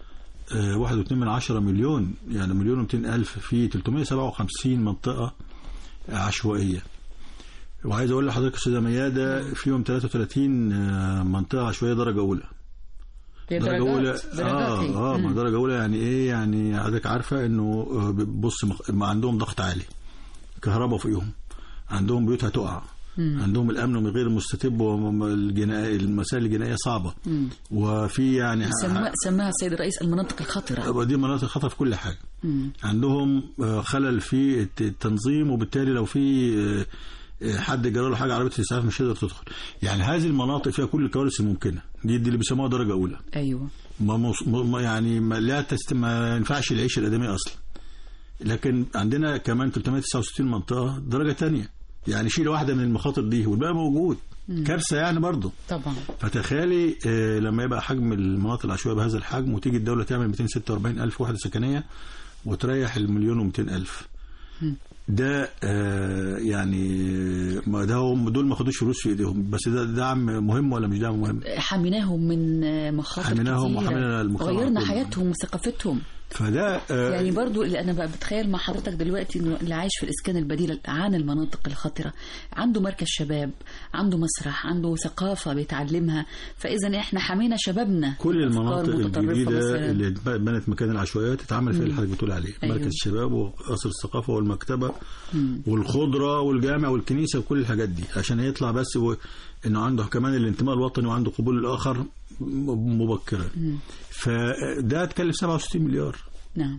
[SPEAKER 2] 1.2 مليون، يعني 1,200,000 في 357 منطقه عشوائيه. وعايز اقول لحضرتك استاذه ميادة، فيهم 33 منطقه عشوائيه درجه اولى. درجه اولى درجه اولى يعني ايه؟ يعني حضرتك عارفه انه بص ما عندهم ضغط عالي، كهرباء فوقيهم، عندهم بيوت هتقع، عندهم الامن غير مستتب، والمسائل الجنائيه صعبه. وفي يعني
[SPEAKER 1] سماها السيد الرئيس المناطق الخطره،
[SPEAKER 2] دي مناطق خطره في كل حاجه. عندهم خلل في التنظيم، وبالتالي لو في حد جرى له حاجه عربيه الاسعاف مش هيقدر تدخل. يعني هذه المناطق فيها كل الكوارث الممكنه، دي اللي بيسموها درجه اولى.
[SPEAKER 1] ايوه.
[SPEAKER 2] يعني ما ينفعش العيشه الادميه اصلا. لكن عندنا كمان 369 منطقه درجه ثانيه، يعني شيل واحده من المخاطر دي والباقي موجود. كارثه يعني برضه.
[SPEAKER 1] طبعا.
[SPEAKER 2] فتخيلي لما يبقى حجم المناطق العشوائيه بهذا الحجم، وتيجي الدوله تعمل 246,000 وحده سكنيه وتريح 1,200,000. ده يعني ما دول ما خدوش فلوس في ايديهم، بس ده دعم مهم ولا مش دعم مهم؟
[SPEAKER 1] حميناهم من مخاطر كتيرة،
[SPEAKER 2] وحمينا المجتمع،
[SPEAKER 1] غيرنا حياتهم وثقافتهم.
[SPEAKER 2] فده
[SPEAKER 1] يعني برضو اللي انا بقى بتخيل مع حضرتك دلوقتي انه اللي عايش في الاسكان البديل عن المناطق الخطره عنده مركز شباب، عنده مسرح، عنده ثقافه بيتعلمها. فاذا احنا حمينا شبابنا.
[SPEAKER 2] كل المناطق الجديده اللي بنت مكان العشوائيات اتعمل فيها اللي حضرتك بتقول عليه. أيوه. مركز الشباب وقصر الثقافه والمكتبه والخضره والجامع والكنيسه وكل الحاجات دي، عشان يطلع بس انه عنده كمان الانتماء الوطني وعنده قبول الاخر مبكرا. فده تكلف 67 مليار.
[SPEAKER 1] نعم.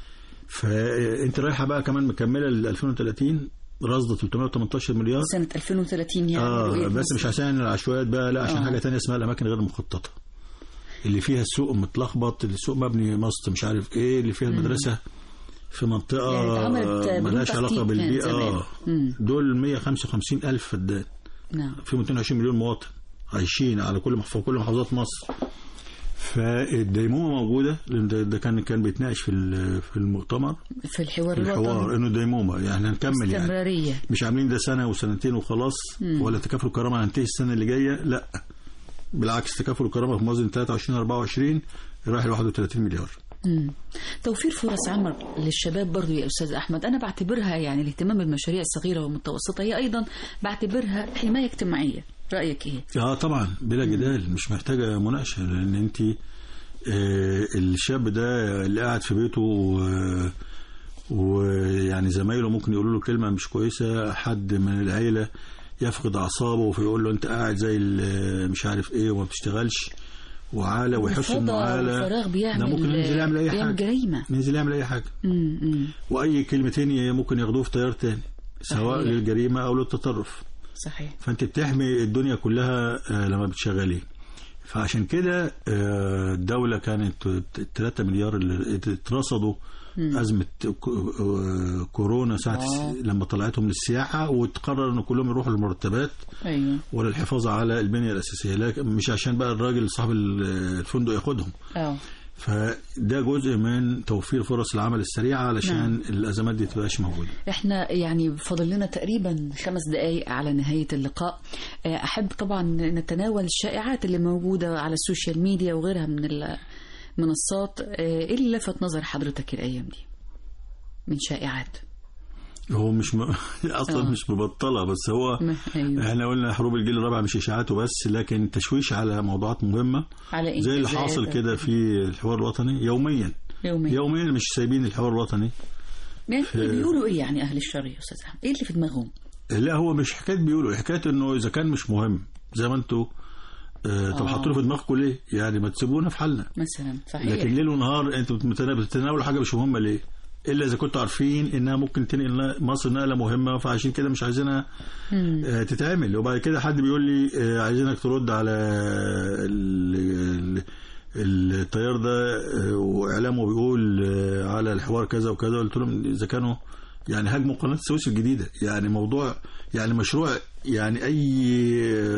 [SPEAKER 2] فانت رايحه بقى كمان مكمله ل 2030 رصد 318 مليار
[SPEAKER 1] سنه 2030 يعني.
[SPEAKER 2] بس مش عشان العشوائيات بقى، لا، عشان حاجه تانية اسمها الاماكن غير مخططه، اللي فيها السوق متلخبط، السوق مبني مصط مش عارف ايه، اللي فيها المدرسه في منطقه
[SPEAKER 1] يعني
[SPEAKER 2] مالهاش علاقه بالبيئه. دول 155,000 فدان.
[SPEAKER 1] نعم.
[SPEAKER 2] في 220 مليون مواطن عايشين على كل محافظات مصر. فالديمومه موجوده، لان ده كان بيتناقش في المؤتمر،
[SPEAKER 1] في الحوار
[SPEAKER 2] انه الديمومه يعني هنكمل،
[SPEAKER 1] استمراريه،
[SPEAKER 2] يعني مش عاملين ده سنه وسنتين وخلاص، ولا تكافل الكرامه هننتهي السنه اللي جايه، لا بالعكس، تكافل الكرامه في موازنه 23-24 رايح ل 31 مليار.
[SPEAKER 1] توفير فرص عمل للشباب برضو يا أستاذ أحمد، أنا بعتبرها يعني الاهتمام بالمشاريع الصغيرة والمتوسطة هي أيضا بعتبرها حماية اجتماعية. رأيك إيه؟
[SPEAKER 2] طبعا بلا جدال، مش محتاجة مناقشة، لأن أنت الشاب ده اللي قاعد في بيته ويعني زمايله ممكن يقولوا له كلمة مش كويسة، حد من العيلة يفقد أعصابه فيقول له أنت قاعد زي مش عارف إيه وما بتشتغلش وعالة، ويحس انه عالة، ده ممكن ينزل يعمل اي حاجة،
[SPEAKER 1] جريمة،
[SPEAKER 2] ينزل يعمل اي حاجة. واي كلمتين ممكن ياخدوه في تيار تاني، سواء صحيح. للجريمة او للتطرف.
[SPEAKER 1] صحيح.
[SPEAKER 2] فانت بتحمي الدنيا كلها لما بتشغليه. فعشان كده الدولة كانت 3 مليار اللي اترصدوا أزمة كورونا ساعة لما طلعتهم للسياحة، وتقرر أن كلهم يروحوا للمرتبات
[SPEAKER 1] أيوة.
[SPEAKER 2] وللحفاظ على البنية الأساسية، لكن مش عشان بقى الراجل صاحب الفندق ياخدهم. فده جزء من توفير فرص العمل السريعة علشان الأزمات دي تبقاش موجودة.
[SPEAKER 1] احنا يعني فاضل لنا تقريبا 5 دقايق على نهاية اللقاء. أحب طبعا نتناول الشائعات اللي موجودة على السوشيال ميديا وغيرها من المنصات. ايه اللي لفت نظر حضرتك الأيام دي من شائعات؟
[SPEAKER 2] هو مش اصلا مش مبطله، بس هو
[SPEAKER 1] أيوة.
[SPEAKER 2] احنا قلنا حروب الجيل الرابع مش اشاعات وبس، لكن تشويش على موضوعات مهمه
[SPEAKER 1] على
[SPEAKER 2] زي اللي حاصل كده في الحوار الوطني يوميا مش سايبين الحوار الوطني.
[SPEAKER 1] يعني بيقولوا ايه يعني اهل الشر يا استاذ احمد؟ ايه اللي في دماغهم؟
[SPEAKER 2] لا هو مش حكايه بيقولوا، حكايه انه اذا كان مش مهم زي ما انتوا طب حطوه في دماغكم ليه؟ يعني ما تسيبونا في حالنا
[SPEAKER 1] مثلا. صحيح.
[SPEAKER 2] لكن ليل ونهار انتوا بتتناولوا حاجه مش مهمه ليه؟ إلا إذا كنتوا عارفين إنها ممكن تنقل مصر نقلة مهمة، فعشان كده مش عايزينها تتعمل. وبعد كده حد بيقول لي عايزينك ترد على التيار ده وإعلامه بيقول على الحوار كذا وكذا. قلت لهم إذا كانوا يعني هاجموا قناة السويس الجديدة، يعني موضوع يعني مشروع، يعني أي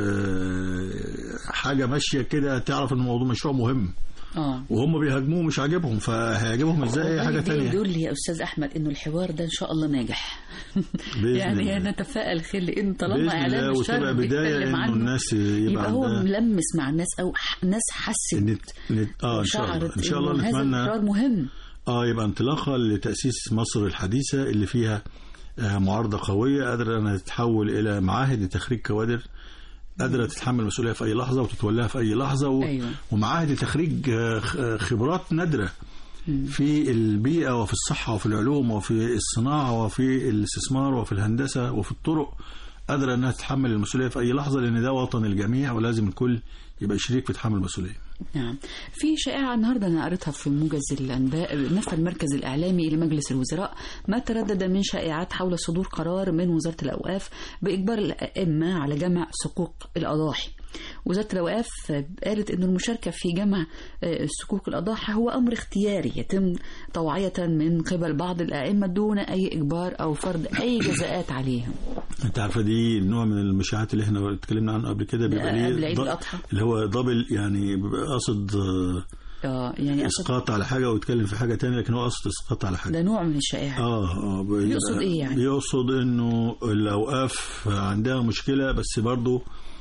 [SPEAKER 2] حاجة ماشية كده تعرف إن الموضوع مشروع مهم. وهم بيهاجموه مش عاجبهم، فهيعجبهم ازاي اي حاجه ثانيه؟
[SPEAKER 1] يقول لي يا استاذ احمد انه الحوار ده ان شاء الله ناجح. يعني نتفائل خير، لان طالما اعلام الشر بيتكلم عنه الناس يبقى هو ملمس مع الناس او ناس حست
[SPEAKER 2] ان شاء الله نتمنى
[SPEAKER 1] هذا القرار مهم.
[SPEAKER 2] يبقى انطلاقه لتاسيس مصر الحديثه اللي فيها معارضه قويه قادره انها تتحول الى معاهد لتخريج كوادر قادرة تتحمل مسؤولية في أي لحظة وتتولاها في أي لحظة
[SPEAKER 1] أيوة.
[SPEAKER 2] ومعاها لتخريج خبرات نادرة في البيئة وفي الصحة وفي العلوم وفي الصناعة وفي الاستثمار وفي الهندسة وفي الطرق، قادرة أنها تتحمل المسؤولية في أي لحظة، لأن ده وطن الجميع ولازم الكل يبقى شريك في تحمل المسؤولية.
[SPEAKER 1] نعم. في شائعة النهاردة أنا قريتها في موجز الأنباء، نفى المركز الإعلامي لمجلس الوزراء ما تردد من شائعات حول صدور قرار من وزارة الأوقاف بإجبار الأئمة على جمع صكوك الأضاحي. وزارة الأوقاف قالت أن المشاركة في جمع صكوك الأضاحي هو أمر اختياري يتم طوعية من قبل بعض الأئمة دون أي إجبار أو فرض أي جزاءات عليهم.
[SPEAKER 2] أنت عارفة دي نوع من المشاعات اللي احنا اتكلمنا عنه قبل كده، بيبقى
[SPEAKER 1] ليه
[SPEAKER 2] اللي هو دبل، يعني بيبقى قصد
[SPEAKER 1] يعني
[SPEAKER 2] اسقاط على حاجه ويتكلم في حاجه تانية، لكن هو قصد اسقاط على حاجه.
[SPEAKER 1] ده نوع من الشائعات. يقصد ايه يعني؟
[SPEAKER 2] يقصد انه الاوقاف عندها مشكله، بس برضو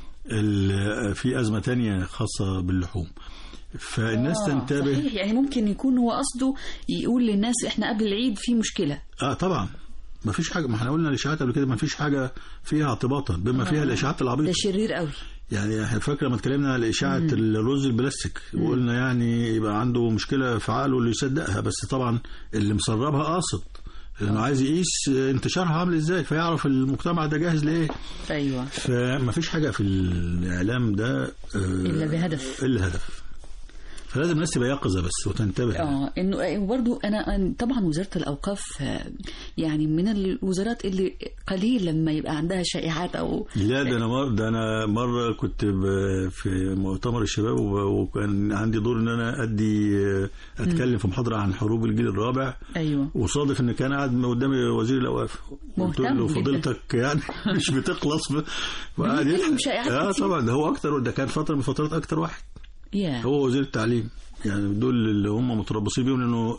[SPEAKER 2] في ازمه تانية خاصه باللحوم، فالناس تنتبه.
[SPEAKER 1] صحيح. يعني ممكن يكون هو قصده يقول للناس احنا قبل العيد في مشكله.
[SPEAKER 2] طبعا ما فيش حاجه، ما احنا قلنا الاشاعات قبل كده ما فيش حاجه فيها اعتباطا بما فيها الاشاعات العبيطه.
[SPEAKER 1] ده شرير قوي. يعني
[SPEAKER 2] احنا فاكره لما اتكلمنا على اشاعه الرز البلاستيك وقلنا يعني يبقى عنده مشكله في عقله اللي يصدقها، بس طبعا اللي مسربها قاصد لانه عايز يقيس انتشارها عامل ازاي، فيعرف المجتمع ده جاهز لايه.
[SPEAKER 1] ايوه.
[SPEAKER 2] فما فيش حاجه في الاعلام ده
[SPEAKER 1] الا بهدف.
[SPEAKER 2] فلازم الناس تبقى يقظه بس وتنتبه.
[SPEAKER 1] انه برضو انا طبعا وزاره الاوقاف يعني من الوزارات اللي قليل لما يبقى عندها شائعات او
[SPEAKER 2] لا. ده انا مره كنت في مؤتمر الشباب وكان عندي دور ان انا اتكلم في محاضره عن حروب الجيل الرابع.
[SPEAKER 1] ايوه.
[SPEAKER 2] وصادف ان كان قاعد قدامي وزير الاوقاف، قلت له فضيلتك يعني مش بتخلص وقاعد يضحك. طبعا ده هو اكتر، ده كان فتره من فترات اكتر واحد. هو وزير التعليم، يعني دول اللي هم متربصين بيهم انه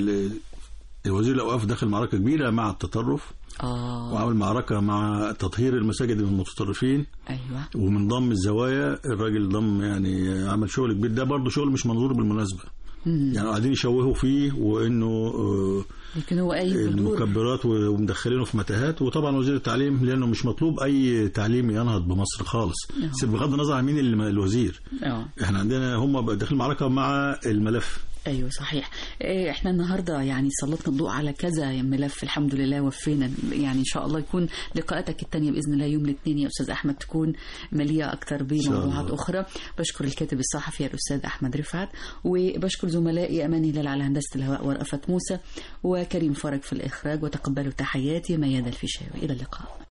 [SPEAKER 2] الوزير الاوقاف داخل معركه كبيره مع التطرف. وعمل معركه مع تطهير المساجد من المتطرفين.
[SPEAKER 1] ايوه.
[SPEAKER 2] ومن ضم الزوايا، الراجل ضم يعني عمل شغل كبير. ده برضه شغل مش منظور بالمناسبه. يعني قاعدين يشوهوا فيه وانه
[SPEAKER 1] لكن هو
[SPEAKER 2] المكبرات ومدخلينه في متاهات. وطبعا وزير التعليم لانه مش مطلوب اي تعليم ينهض بمصر خالص، بس بغض النظر عن مين الوزير. احنا عندنا هم داخلين معركه مع الملف.
[SPEAKER 1] ايوه صحيح. احنا النهارده يعني سلطنا الضوء على كذا ملف، الحمد لله وفينا. يعني ان شاء الله يكون لقاءاتك الثانيه باذن الله يوم الاثنين يا استاذ احمد تكون مليئه اكثر بموضوعات اخرى. بشكر الكاتب الصحفي الاستاذ احمد رفعت، وبشكر زملائي امان هلال على هندسه الهواء ورأفت موسى وكريم فرج في الاخراج، وتقبلوا تحياتي ميادة الفيشاوي. الى اللقاء.